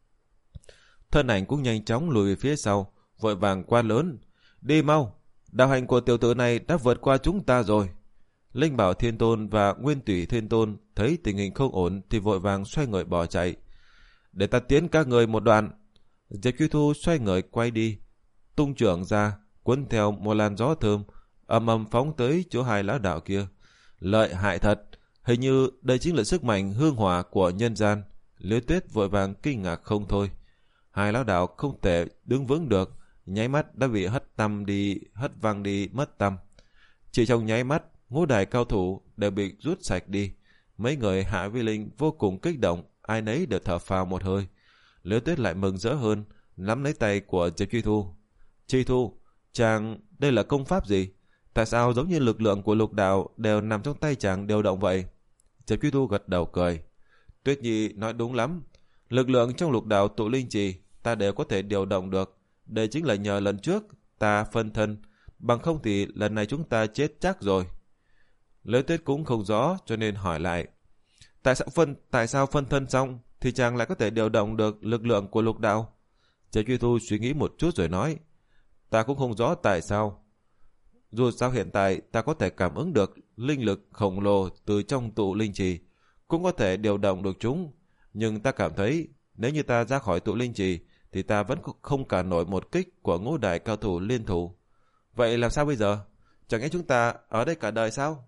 Thân ảnh cũng nhanh chóng lùi về phía sau, vội vàng quát lớn, đi mau, đạo hành của tiểu tử này đã vượt qua chúng ta rồi. Linh Bảo Thiên Tôn và Nguyên Tủy Thiên Tôn thấy tình hình không ổn thì vội vàng xoay người bỏ chạy. Để ta tiến các người một đoạn. Diệp Chi Thu xoay người quay đi, tung chưởng ra, cuốn theo một làn gió thơm, ầm ầm phóng tới chỗ hai lão đạo kia. Lợi hại thật, hình như đây chính là sức mạnh hương hỏa của nhân gian. Liễu Tuyết vội vàng kinh ngạc không thôi. Hai lão đạo không thể đứng vững được, nháy mắt đã bị hất tâm đi, hất văng đi mất tâm. Chỉ trong nháy mắt, ngũ đại cao thủ đều bị rút sạch đi. Mấy người Hạ Vi Linh vô cùng kích động, ai nấy đều thở phào một hơi. Liễu Tuyết lại mừng rỡ hơn, nắm lấy tay của Diệp Chi Thu. Chi Thu, chàng, đây là công pháp gì? Tại sao giống như lực lượng của lục đạo đều nằm trong tay chàng điều động vậy? Diệp Chi Thu gật đầu cười. Tuyết Nhi nói đúng lắm. Lực lượng trong lục đạo tụ linh trì ta đều có thể điều động được. Đây chính là nhờ lần trước ta phân thân, bằng không thì lần này chúng ta chết chắc rồi. Liễu Tuyết cũng không rõ cho nên hỏi lại. Tại sao phân, tại sao phân thân xong thì chàng lại có thể điều động được lực lượng của lục đạo? Diệp Chi Thu suy nghĩ một chút rồi nói. Ta cũng không rõ tại sao. Dù sao hiện tại ta có thể cảm ứng được linh lực khổng lồ từ trong tụ linh trì, cũng có thể điều động được chúng. Nhưng ta cảm thấy nếu như ta ra khỏi tụ linh trì thì ta vẫn không cả nổi một kích của ngũ đại cao thủ liên thủ. Vậy làm sao bây giờ? Chẳng lẽ chúng ta ở đây cả đời sao?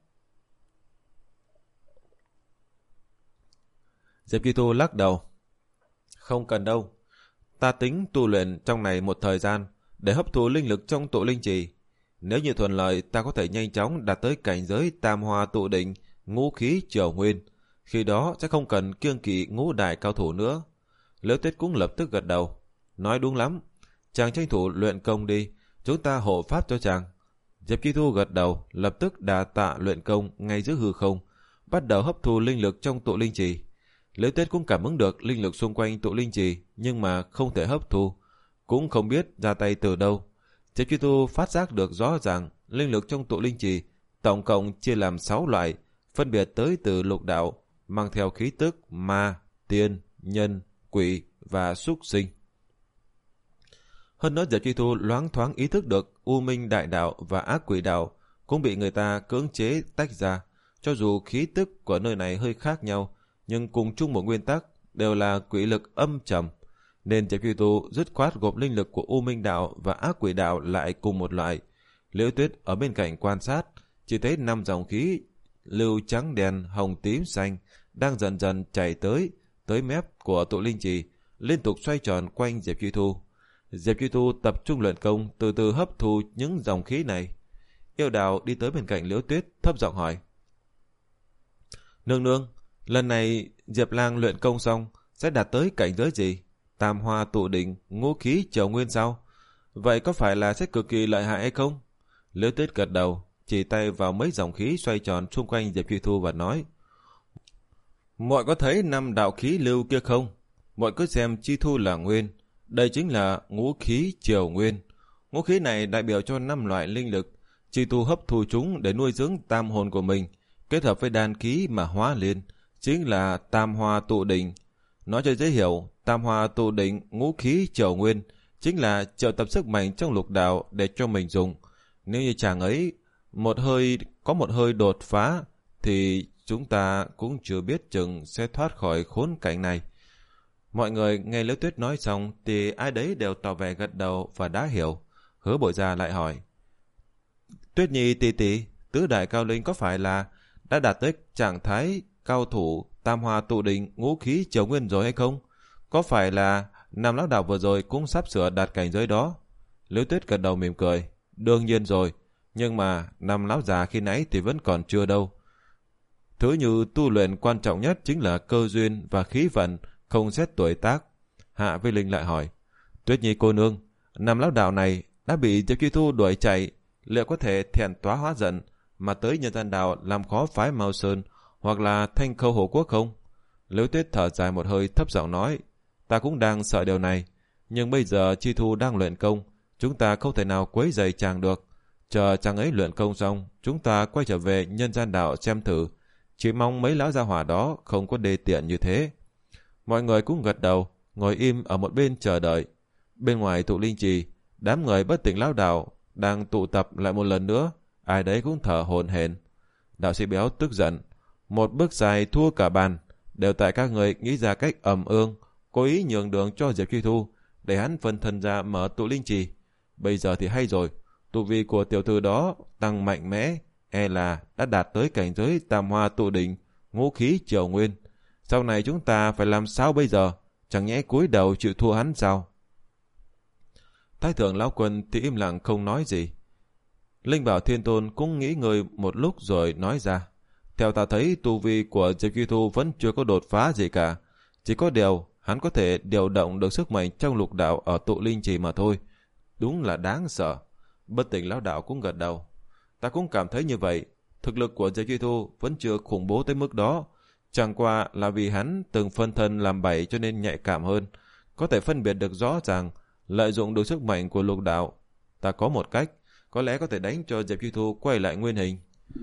Diệp Chi Thu lắc đầu. Không cần đâu. Ta tính tu luyện trong này một thời gian để hấp thụ linh lực trong tụ linh trì. Nếu như thuận lợi, ta có thể nhanh chóng đạt tới cảnh giới tam hoa tụ định, ngũ khí triều nguyên. Khi đó sẽ không cần kiêng kỵ ngũ đại cao thủ nữa. Liễu Tuyết cũng lập tức gật đầu. Nói đúng lắm. Chàng tranh thủ luyện công đi, chúng ta hộ pháp cho chàng. Diệp Chi Thu gật đầu, lập tức đà tạ luyện công ngay giữa hư không, bắt đầu hấp thu linh lực trong tụ linh trì. Liễu Tuyết cũng cảm ứng được linh lực xung quanh tụ linh trì, nhưng mà không thể hấp thu, cũng không biết ra tay từ đâu. Diệp Chi Thu phát giác được rõ ràng linh lực trong tụ linh trì tổng cộng chia làm sáu loại, phân biệt tới từ lục đạo, mang theo khí tức ma, tiên, nhân, quỷ và súc sinh. Hơn nữa Diệp Chi Thu loáng thoáng ý thức được U Minh Đại Đạo và Ác Quỷ Đạo cũng bị người ta cưỡng chế tách ra. Cho dù khí tức của nơi này hơi khác nhau, nhưng cùng chung một nguyên tắc đều là quỷ lực âm trầm, nên Diệp Chi Thu dứt khoát gộp linh lực của U Minh Đạo và Ác Quỷ Đạo lại cùng một loại. Liễu Tuyết ở bên cạnh quan sát, chỉ thấy năm dòng khí lưu trắng đen hồng tím xanh đang dần dần chảy tới tới mép của tụ linh trì, liên tục xoay tròn quanh Diệp Chi Thu. Diệp Chi Thu tập trung luyện công, từ từ hấp thu những dòng khí này. Yêu Đào đi tới bên cạnh Liễu Tuyết, thấp giọng hỏi: Nương nương, lần này Diệp Lang luyện công xong sẽ đạt tới cảnh giới gì? Tam hoa tụ đỉnh, ngũ khí triều nguyên sao? Vậy có phải là sẽ cực kỳ lợi hại hay không? Liễu Tuyết gật đầu, chỉ tay vào mấy dòng khí xoay tròn xung quanh Diệp Chi Thu và nói: Mọi có thấy năm đạo khí lưu kia không? Mọi cứ xem Chi Thu là nguyên. Đây chính là ngũ khí triều nguyên. Ngũ khí này đại biểu cho năm loại linh lực. Chi Thu hấp thu chúng để nuôi dưỡng tam hồn của mình, kết hợp với đan khí mà hóa liên, chính là tam hoa tụ đỉnh. Nói cho dễ hiểu, tam hoa tụ đỉnh ngũ khí triều nguyên chính là triệu tập sức mạnh trong lục đạo để cho mình dùng. Nếu như chàng ấy một hơi có một hơi đột phá thì chúng ta cũng chưa biết chừng sẽ thoát khỏi khốn cảnh này. Mọi người nghe Liễu Tuyết nói xong thì ai đấy đều tỏ vẻ gật đầu và đã hiểu. Hứa Bội Gia lại hỏi: Tuyết Nhi tỷ tỷ, tứ đại cao linh có phải là đã đạt tới trạng thái cao thủ tam hoa tụ đỉnh ngũ khí triều nguyên rồi hay không? Có phải là Nam lão đạo vừa rồi cũng sắp sửa đạt cảnh giới đó? Liễu Tuyết gật đầu mỉm cười: Đương nhiên rồi, nhưng mà Nam lão già khi nãy thì vẫn còn chưa đâu. Thứ như tu luyện quan trọng nhất chính là cơ duyên và khí vận, không xét tuổi tác. Hạ Vi Linh lại hỏi: Tuyết Nhi cô nương, Nam lão đạo này đã bị Diệp Chi Thu đuổi chạy, liệu có thể thẹn toá hóa giận mà tới nhân gian đạo làm khó phái Mao Sơn hoặc là Thanh Khâu Hổ Quốc không? Liễu Tuyết thở dài một hơi, thấp giọng nói: Ta cũng đang sợ điều này, nhưng bây giờ Chi Thu đang luyện công, chúng ta không thể nào quấy rầy chàng được. Chờ chàng ấy luyện công xong, chúng ta quay trở về nhân gian đạo xem thử. Chỉ mong mấy lão gia hỏa đó không có đê tiện như thế. Mọi người cũng gật đầu, ngồi im ở một bên chờ đợi. Bên ngoài tụ linh trì, đám người bất tỉnh lão đạo đang tụ tập lại một lần nữa, ai đấy cũng thở hổn hển. Đạo sĩ béo tức giận: Một bước dài thua cả bàn, đều tại các người nghĩ ra cách ầm ương, cố ý nhường đường cho Diệp Chi Thu để hắn phân thân ra mở tụ linh trì. Bây giờ thì hay rồi, tu vi của tiểu thư đó tăng mạnh mẽ, e là đã đạt tới cảnh giới tam hoa tụ đỉnh, ngũ khí triều nguyên. Sau này chúng ta phải làm sao bây giờ? Chẳng nhẽ cúi đầu chịu thua hắn sao? Thái thượng lão quân thì im lặng không nói gì. Linh Bảo Thiên Tôn cũng nghĩ ngơi một lúc rồi nói ra: Theo ta thấy tu vi của Diệp Chi Thu vẫn chưa có đột phá gì cả. Chỉ có điều hắn có thể điều động được sức mạnh trong lục đạo ở tụ linh trì mà thôi. Đúng là đáng sợ. Bất tỉnh lão đạo cũng gật đầu: Ta cũng cảm thấy như vậy. Thực lực của Diệp Chi Thu vẫn chưa khủng bố tới mức đó. Chẳng qua là vì hắn từng phân thân làm bậy cho nên nhạy cảm hơn, có thể phân biệt được rõ ràng, lợi dụng được sức mạnh của lục đạo. Ta có một cách, có lẽ có thể đánh cho Diệp Chi Thu quay lại nguyên hình.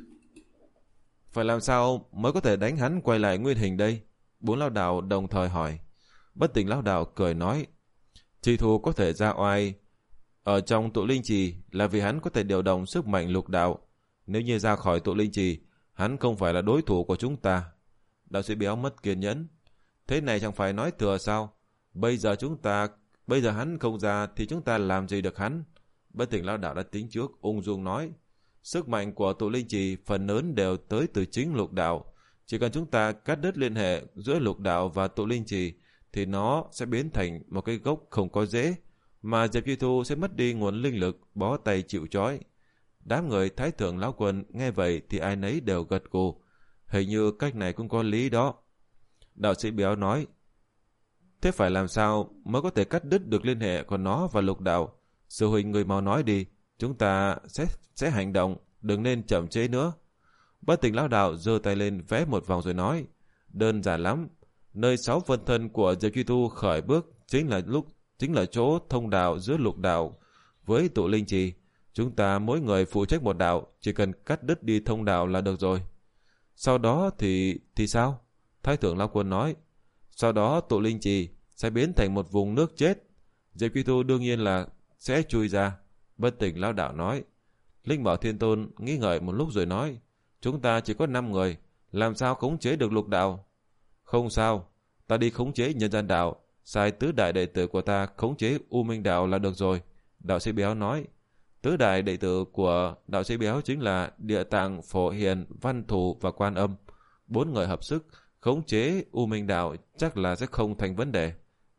Phải làm sao mới có thể đánh hắn quay lại nguyên hình đây? Bốn lão đạo đồng thời hỏi. Bất tỉnh lão đạo cười nói: Chi Thu có thể ra oai ở trong tụ linh trì là vì hắn có thể điều động sức mạnh lục đạo. Nếu như ra khỏi tụ linh trì, hắn không phải là đối thủ của chúng ta. Đạo sĩ béo mất kiên nhẫn: Thế này chẳng phải nói thừa sao? Bây giờ chúng ta, bây giờ hắn không ra thì chúng ta làm gì được hắn? Bất tỉnh lão đạo đã tính trước, ung dung nói: Sức mạnh của tụ linh trì phần lớn đều tới từ chính lục đạo. Chỉ cần chúng ta cắt đứt liên hệ giữa lục đạo và tụ linh trì thì nó sẽ biến thành một cái gốc không có rễ, mà Diệp Chi Thu sẽ mất đi nguồn linh lực, bó tay chịu trói. Đám người Thái thượng lão quân nghe vậy thì ai nấy đều gật gù. Hình như cách này cũng có lý đó. Đạo sĩ béo nói: Thế phải làm sao mới có thể cắt đứt được liên hệ của nó và lục đạo? Sư huynh người mau nói đi, chúng ta sẽ sẽ hành động, đừng nên chậm chế nữa. Bất tỉnh lão đạo giơ tay lên vẽ một vòng rồi nói: Đơn giản lắm, nơi sáu phân thân của Diệp Chi Thu khởi bước chính là lúc chính là chỗ thông đạo giữa lục đạo với tụ linh trì. Chúng ta mỗi người phụ trách một đạo, chỉ cần cắt đứt đi thông đạo là được rồi. Sau đó thì thì sao? Thái thượng lão quân nói: Sau đó tụ linh trì sẽ biến thành một vùng nước chết. Diệp Chi Thu đương nhiên là sẽ chui ra. Bất Tỉnh Lão Đạo nói. Linh Bảo Thiên Tôn nghĩ ngợi một lúc rồi nói, chúng ta chỉ có năm người, làm sao khống chế được lục đạo? Không sao, ta đi khống chế nhân gian đạo, sai tứ đại đệ tử của ta khống chế U Minh đạo là được rồi. Đạo sĩ Béo nói. Tứ đại đệ tử của đạo sĩ Béo chính là Địa Tạng, Phổ Hiền, Văn Thù và Quan Âm. Bốn người hợp sức khống chế U Minh đạo chắc là sẽ không thành vấn đề.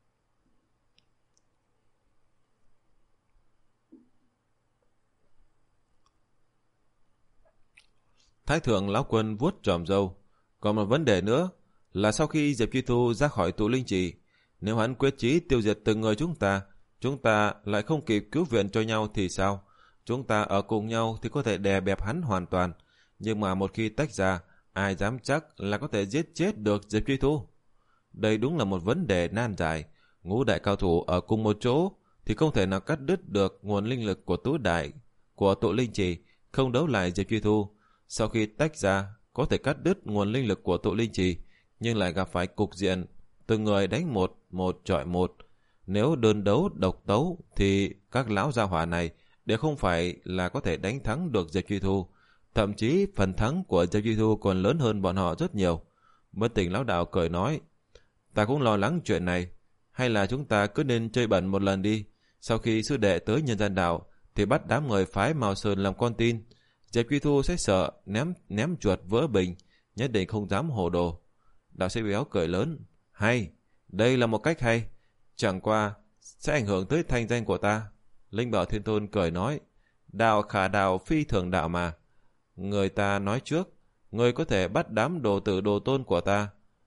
Thái thượng lão quân vuốt tròm râu. Còn một vấn đề nữa là sau khi Diệp Truy Thu ra khỏi tụ linh trì, nếu hắn quyết chí tiêu diệt từng người chúng ta, chúng ta lại không kịp cứu viện cho nhau thì sao? Chúng ta ở cùng nhau thì có thể đè bẹp hắn hoàn toàn, nhưng mà một khi tách ra, ai dám chắc là có thể giết chết được Diệp Truy Thu? Đây đúng là một vấn đề nan giải. Ngũ đại cao thủ ở cùng một chỗ thì không thể nào cắt đứt được nguồn linh lực của tứ đại của tụ linh trì, không đấu lại Diệp Truy Thu. Sau khi tách ra, có thể cắt đứt nguồn linh lực của tụ linh trì, nhưng lại gặp phải cục diện từng người đánh một, một chọi một. Nếu đơn đấu độc tấu thì các lão gia hỏa này đều không phải là có thể đánh thắng được Diệp Truy Thu. Thậm chí phần thắng của Diệp Truy Thu còn lớn hơn bọn họ rất nhiều. Bất Tỉnh Lão Đạo cười nói, ta cũng lo lắng chuyện này, hay là chúng ta cứ nên chơi bẩn một lần đi. Sau khi sư đệ tới nhân gian đạo thì bắt đám người phái Mao Sơn làm con tin. Diệp Truy Thu sẽ sợ ném ném chuột vỡ bình, nhất định không dám hồ đồ. Đạo sĩ Béo cười lớn, hay, đây là một cách hay, chẳng qua sẽ ảnh hưởng tới thanh danh của ta. Linh Bảo Thiên Tôn cười nói, đạo khả đạo phi thường đạo mà. Người ta nói trước, người có thể bắt đám đồ tử đồ tôn của ta,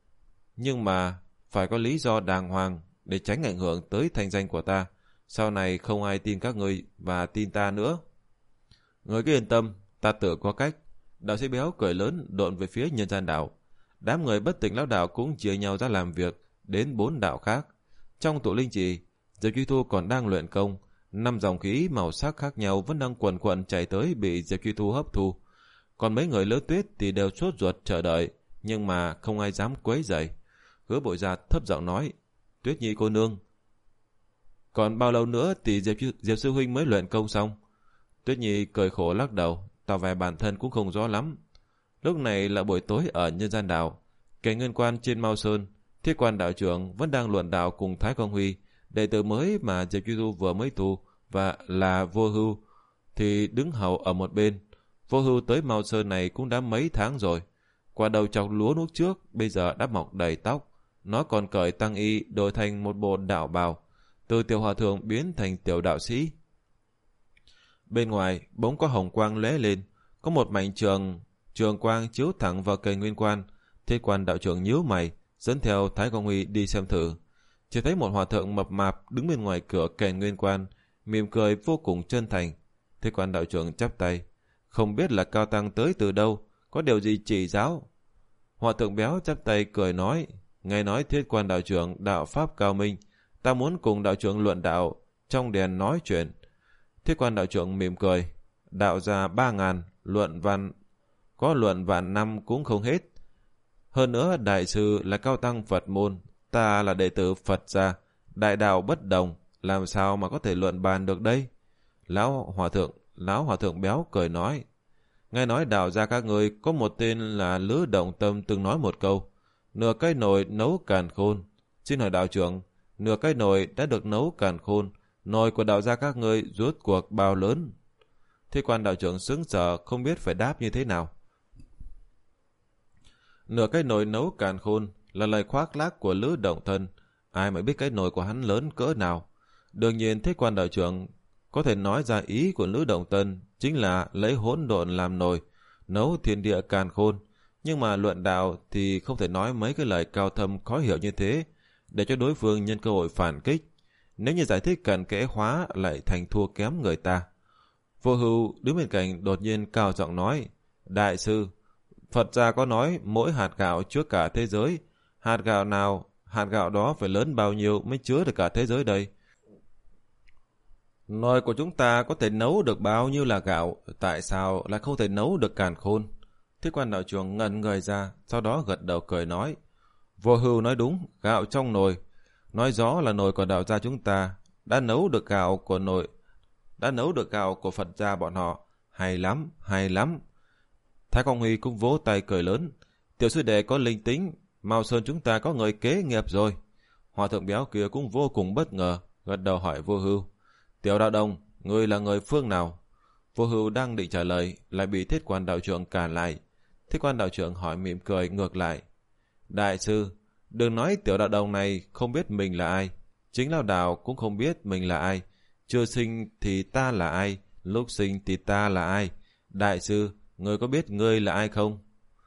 nhưng mà phải có lý do đàng hoàng để tránh ảnh hưởng tới thanh danh của ta. Sau này không ai tin các người và tin ta nữa. Người cứ yên tâm, ta tự có cách. Đạo sĩ Béo cười lớn độn về phía nhân gian đạo. Đám người Bất Tỉnh Lão Đạo cũng chia nhau ra làm việc đến bốn đạo khác. Trong tụ linh trì, Diệp Truy Thu còn đang luyện công. Năm dòng khí màu sắc khác nhau vẫn đang quần quần chạy tới bị Diệp Truy Thu hấp thu. Còn mấy người Lỡ Tuyết thì đều sốt ruột chờ đợi, nhưng mà không ai dám quấy rầy. Hứa Bội Gia thấp giọng nói, Tuyết Nhi cô nương, còn bao lâu nữa thì Diệp, Diệp sư huynh mới luyện công xong? Tuyết Nhi cười khổ lắc đầu, tỏ vẻ bản thân cũng không rõ lắm. Lúc này là buổi tối ở nhân gian đạo. Cảnh Nguyên Quan trên Mao Sơn, Thiết Quan đạo trưởng vẫn đang luận đạo cùng Thái Quang Huy. Đệ tử mới mà Diệp Truy Thu vừa mới tu và là Vô Hưu thì đứng hầu ở một bên. Vô Hưu tới Mao Sơn này cũng đã mấy tháng rồi. Quả đầu chọc lúa lúc trước bây giờ đã mọc đầy tóc. Nó còn cởi tăng y đổi thành một bộ đạo bào, từ tiểu hòa thượng biến thành tiểu đạo sĩ. Bên ngoài bỗng có hồng quang lóe lên, có một mảnh trường trường quang chiếu thẳng vào Cảnh Nguyên Quan. Thiết Quan đạo trưởng nhíu mày, dẫn theo Thái Quang Huy đi xem thử. Chỉ thấy một hòa thượng mập mạp đứng bên ngoài cửa Cảnh Nguyên Quan, mỉm cười vô cùng chân thành. Thiết Quan đạo trưởng chắp tay, không biết là cao tăng tới từ đâu, có điều gì chỉ giáo? Hòa thượng béo chắp tay cười nói, nghe nói Thiết Quan đạo trưởng đạo pháp cao minh, ta muốn cùng đạo trưởng luận đạo, trong đèn nói chuyện. Thiết Quan đạo trưởng mỉm cười, đạo ra ba ngàn, luận văn, có luận vạn năm cũng không hết. Hơn nữa đại sư là cao tăng Phật môn, ta là đệ tử Phật gia, đại đạo bất đồng, làm sao mà có thể luận bàn được đây? Lão hòa thượng, lão hòa thượng béo cười nói, nghe nói đạo gia các người có một tên là Lữ Động Tâm từng nói một câu, nửa cái nồi nấu càn khôn. Xin hỏi đạo trưởng, nửa cái nồi đã được nấu càn khôn, nồi của đạo gia các ngươi rốt cuộc bao lớn? Thế Quan đạo trưởng sững sờ không biết phải đáp như thế nào. Nửa cái nồi nấu càn khôn là lời khoác lác của Lữ Động Thân, ai mà biết cái nồi của hắn lớn cỡ nào. Đương nhiên Thế Quan đạo trưởng có thể nói ra ý của Lữ Động Tân chính là lấy hỗn độn làm nồi, nấu thiên địa càn khôn. Nhưng mà luận đạo thì không thể nói mấy cái lời cao thâm khó hiểu như thế, để cho đối phương nhân cơ hội phản kích. Nếu như giải thích cặn kẽ hóa lại thành thua kém người ta. Vô Hưu đứng bên cạnh đột nhiên cao giọng nói, đại sư, Phật gia có nói mỗi hạt gạo chứa cả thế giới. Hạt gạo nào, hạt gạo đó phải lớn bao nhiêu mới chứa được cả thế giới đây? Nồi của chúng ta có thể nấu được bao nhiêu là gạo, tại sao lại không thể nấu được càn khôn? Thiết Quan đạo trưởng ngẩn người ra, sau đó gật đầu cười nói, Vô Hưu nói đúng, gạo trong nồi. Nói rõ là nồi của đạo gia chúng ta đã nấu được gạo của nồi, đã nấu được gạo của Phật gia bọn họ. Hay lắm, hay lắm. Thái Quang Huy cũng vỗ tay cười lớn. Tiểu sư đệ có linh tính, Mao Sơn chúng ta có người kế nghiệp rồi. Hòa thượng béo kia cũng vô cùng bất ngờ, gật đầu hỏi Vô Hưu. Tiểu đạo đồng, ngươi là người phương nào? Vô Hưu đang định trả lời, lại bị Thiết Quan đạo trưởng cản lại. Thiết Quan đạo trưởng hỏi mỉm cười ngược lại. Đại sư, đừng nói tiểu đạo đồng này không biết mình là ai. Chính Lão Đạo cũng không biết mình là ai. Chưa sinh thì ta là ai, lúc sinh thì ta là ai. Đại sư, ngươi có biết ngươi là ai không?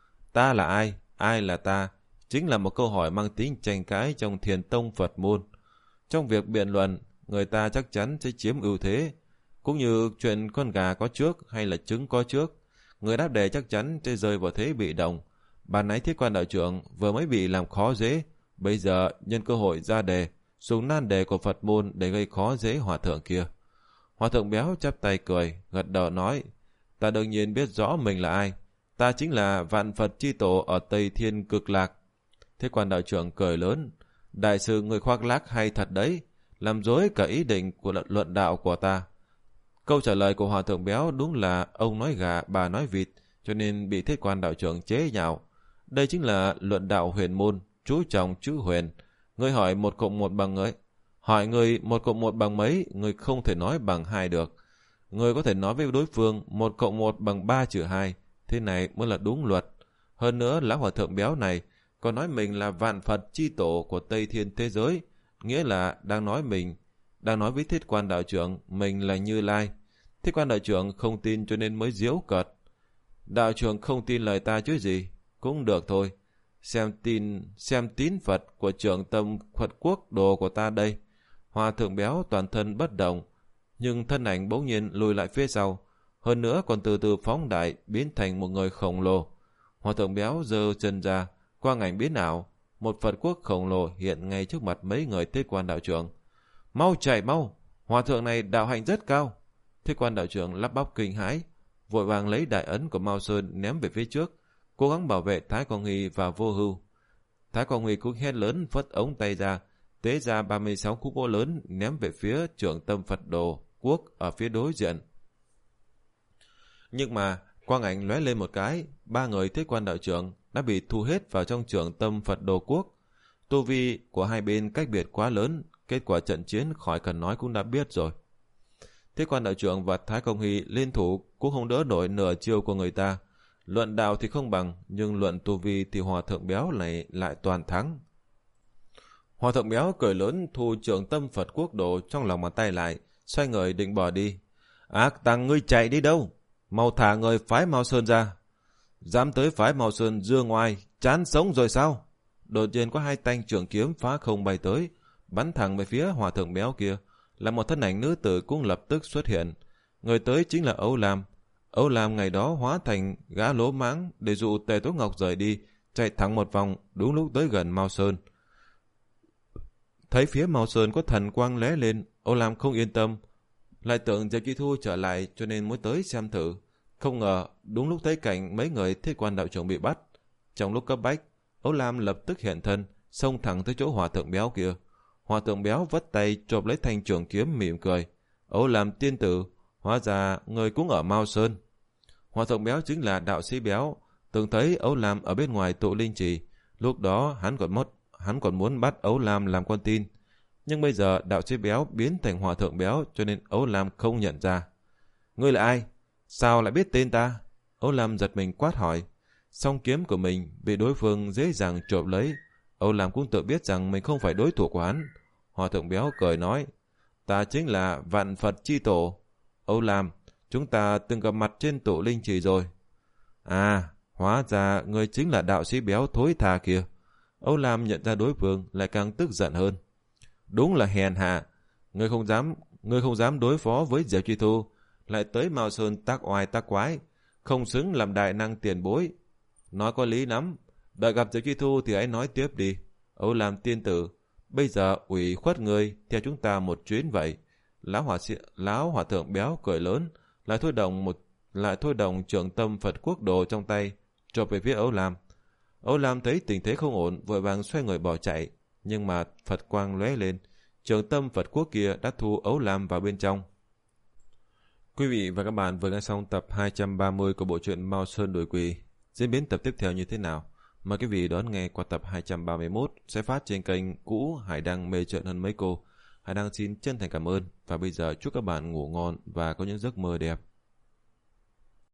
Ta là ai, ai là ta? Chính là một câu hỏi mang tính tranh cãi trong Thiền Tông Phật môn. Trong việc biện luận, người ta chắc chắn sẽ chiếm ưu thế. Cũng như chuyện con gà có trước hay là trứng có trước, người đáp đề chắc chắn sẽ rơi vào thế bị động. Ban nãy Thiết Quan đạo trưởng vừa mới bị làm khó dễ, bây giờ nhân cơ hội ra đề, dùng nan đề của Phật môn để gây khó dễ hòa thượng kia. Hòa thượng béo chắp tay cười, gật đầu nói, ta đương nhiên biết rõ mình là ai. Ta chính là Vạn Phật Chi Tổ ở Tây Thiên Cực Lạc. Thiết Quan đạo trưởng cười lớn, đại sư người khoác lác hay thật đấy, làm dối cả ý định của luận, luận đạo của ta. Câu trả lời của hòa thượng béo đúng là ông nói gà, bà nói vịt, cho nên bị Thiết Quan đạo trưởng chế nhạo. Đây chính là luận đạo huyền môn, chú trọng chữ huyền. Ngươi hỏi một cộng một bằng ấy, hỏi người một cộng một bằng mấy, người không thể nói bằng hai được. Người có thể nói với đối phương một cộng một bằng ba trừ hai, thế này mới là đúng luật. Hơn nữa, lão hòa thượng béo này còn nói mình là Vạn Phật Chi Tổ của Tây Thiên thế giới, nghĩa là đang nói mình, đang nói với Thiết Quan đạo trưởng mình là Như Lai. Thiết Quan đạo trưởng không tin cho nên mới giễu cợt. Đạo trưởng không tin lời ta chứ gì, cũng được thôi. Xem tin, xem tín Phật của trưởng tâm Phật quốc đồ của ta đây. Hòa thượng béo toàn thân bất động, nhưng thân ảnh bỗng nhiên lùi lại phía sau, hơn nữa còn từ từ phóng đại biến thành một người khổng lồ. Hòa thượng béo giơ chân ra, quang ảnh biến ảo, một Phật quốc khổng lồ hiện ngay trước mặt mấy người Thiết Quan đạo trưởng. Mau chạy mau, hòa thượng này đạo hạnh rất cao. Thiết Quan đạo trưởng lắp bắp kinh hãi, vội vàng lấy đại ấn của Mao Sơn ném về phía trước, cố gắng bảo vệ Thái Quang Huy và Vô Hưu. Thái Quang Huy cũng hét lớn phất ống tay ra, tế ra ba mươi sáu khúc gỗ lớn ném về phía trưởng tâm Phật đồ quốc ở phía đối diện. Nhưng mà quang ảnh lóe lên một cái, ba người Thiết Quan đạo trưởng đã bị thu hết vào trong trưởng tâm Phật đồ quốc. Tu vi của hai bên cách biệt quá lớn, kết quả trận chiến khỏi cần nói cũng đã biết rồi. Thiết Quan đạo trưởng và Thái Quang Huy liên thủ cũng không đỡ nổi nửa chiêu của người ta. Luận đạo thì không bằng, nhưng luận tu vi thì hòa thượng béo này lại toàn thắng. Hòa thượng béo cười lớn thu trưởng tâm Phật quốc độ trong lòng bàn tay lại, xoay người định bỏ đi. Ác tăng, ngươi chạy đi đâu? Mau thả người phái Mao Sơn ra. Dám tới phái Mao Sơn dưa ngoài, chán sống rồi sao? Đột nhiên có hai thanh trường kiếm phá không bay tới, bắn thẳng về phía hòa thượng béo kia, là một thân ảnh nữ tử cũng lập tức xuất hiện. Người tới chính là Âu Lam. Âu Lam ngày đó hóa thành gã lỗ mãng để dụ Tề Tố Ngọc rời đi, chạy thẳng một vòng đúng lúc tới gần Mao Sơn. Thấy phía Mao Sơn có thần quang lóe lên, Âu Lam không yên tâm, lại tưởng Diệp Chi Thu trở lại cho nên mới tới xem thử. Không ngờ đúng lúc thấy cảnh mấy người Thiết Quan đạo trưởng bị bắt. Trong lúc cấp bách, Âu Lam lập tức hiện thân, xông thẳng tới chỗ hòa thượng béo kia. Hòa thượng béo vất tay chộp lấy thanh trường kiếm mỉm cười. Âu Lam tiên tử, hóa ra người cũng ở Mao Sơn. Hòa thượng béo chính là đạo sĩ béo, từng thấy Âu Lam ở bên ngoài tụ linh trì. Lúc đó hắn còn mất, hắn còn muốn bắt Âu Lam làm con tin. Nhưng bây giờ đạo sĩ béo biến thành hòa thượng béo cho nên Âu Lam không nhận ra. Ngươi là ai? Sao lại biết tên ta? Âu Lam giật mình quát hỏi. Song kiếm của mình bị đối phương dễ dàng chộp lấy. Âu Lam cũng tự biết rằng mình không phải đối thủ của hắn. Hòa thượng béo cười nói, ta chính là Vạn Phật Chi Tổ. Âu Lam, chúng ta từng gặp mặt trên tụ linh trì rồi. À, hóa ra ngươi chính là đạo sĩ béo thối tha kia. Âu Lam nhận ra đối phương lại càng tức giận hơn. Đúng là hèn hạ, ngươi không dám, ngươi không dám đối phó với Diệp Chi Thu, lại tới Mao Sơn tác oai tác quái, không xứng làm đại năng tiền bối. Nói có lý lắm, đợi gặp Diệp Chi Thu thì hãy nói tiếp đi. Âu Lam tiên tử, bây giờ ủy khuất ngươi theo chúng ta một chuyến vậy. Lão hòa sĩ, lão hòa thượng béo cười lớn, lại thôi động một, lại thôi động trưởng tâm Phật quốc đồ trong tay, chộp về phía Âu Lam. Âu Lam thấy tình thế không ổn, vội vàng xoay người bỏ chạy, nhưng mà Phật quang lóe lên, trưởng tâm Phật quốc kia đã thu Âu Lam vào bên trong. Quý vị và các bạn vừa nghe xong tập hai trăm ba mươi của bộ truyện Mao Sơn Đuổi Quỷ. Diễn biến tập tiếp theo như thế nào? Mời quý vị đón nghe qua tập hai trăm ba mươi mốt sẽ phát trên kênh cũ Hải Đăng Mê Trợn Hơn Mấy Cô. Hải Đăng xin chân thành cảm ơn và bây giờ chúc các bạn ngủ ngon và có những giấc mơ đẹp.